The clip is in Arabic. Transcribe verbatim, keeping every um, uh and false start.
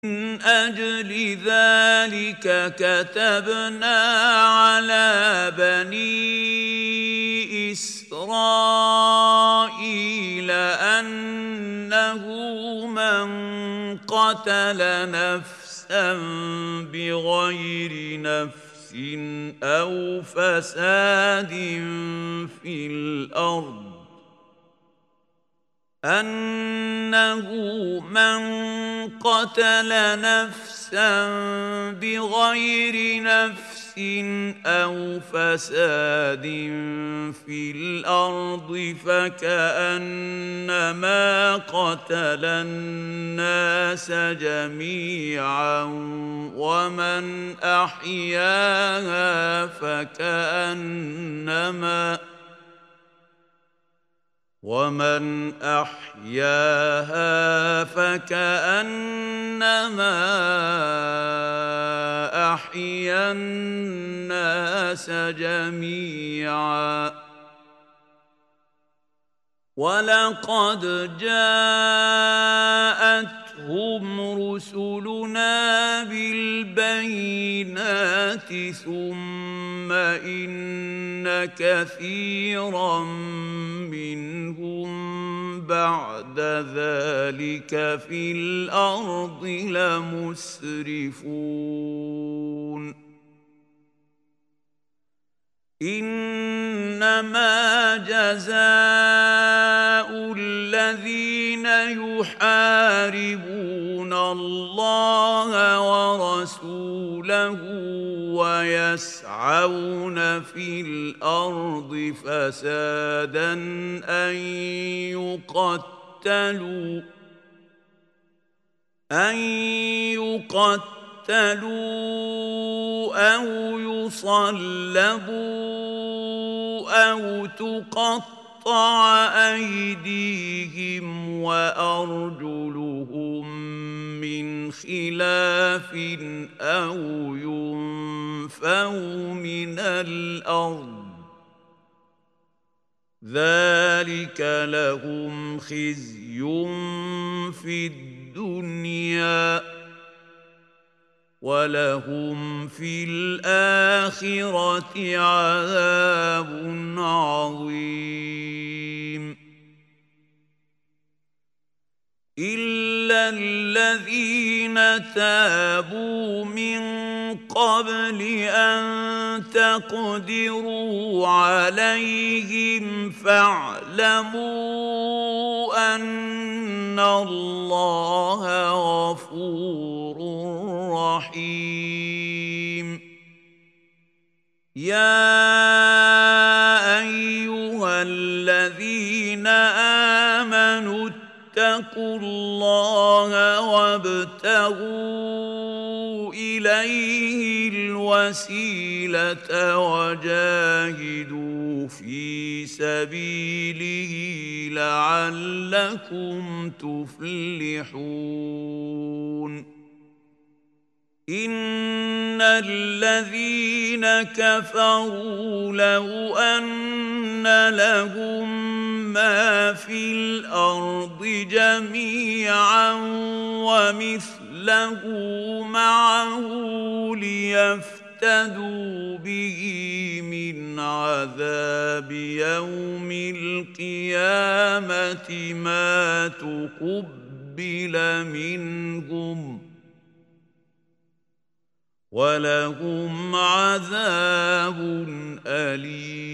من أجل ذلك كتبنا على بني إسرائيل أنه من قتل نفسا بغير نفس أو فساد في الأرض أنه من قتل نفسا بغير نفس أو فساد في الأرض فكأنما قتل الناس جميعا ومن أحياها فكأنما ومن أحياها فكأنما أحيا الناس جميعا ولقد جاءتهم رسلنا بالبينات ثم إن كثيرا منهم بعد ذلك في الأرض لمسرفون إنما جزاء الذين يحاربون الله ورسوله ويسعون في الأرض فسادا أن يقتلوا أن يقتلوا قتلوا أو يصلبوا أو تقطع أيديهم وأرجلهم من خلاف أو ينفوا من الأرض ذلك لهم خزي في الدنيا ولهم في الآخرة عذاب عظيم إلا الذين تابوا من قبل أن تقدروا عليهم فاعلموا أن الله غفور رحيم يا أيها الذين آمنوا اتقوا الله وابتغوا إليه الوسيلة وجاهدوا في سبيله لعلكم تفلحون إن الذين كفروا لو أن لهم ما في الأرض جميعا ومثله معه ليفتدوا به من عذاب يوم القيامة ما تقبل منهم ولهم عذاب أليم